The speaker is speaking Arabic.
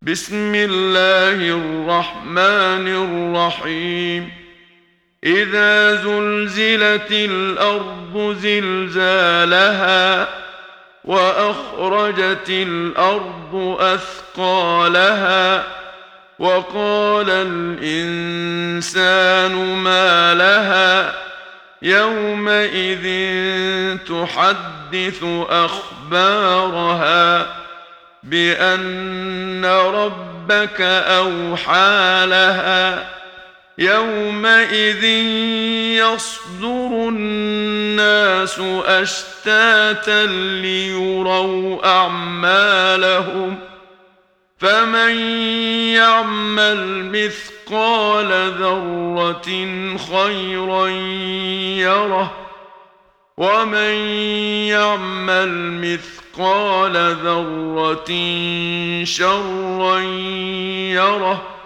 بسم الله الرحمن الرحيم. إذا زلزلت الأرض زلزالها وأخرجت الأرض أثقالها وقال الإنسان ما لها يومئذ تحدث أخبارها بأن ربك أوحى لها يومئذ يصدر الناس أشتاتا ليروا أعمالهم فمن يعمل مثقال ذرة خيرا يره ومن يعمل مثقال ذرة شرا يره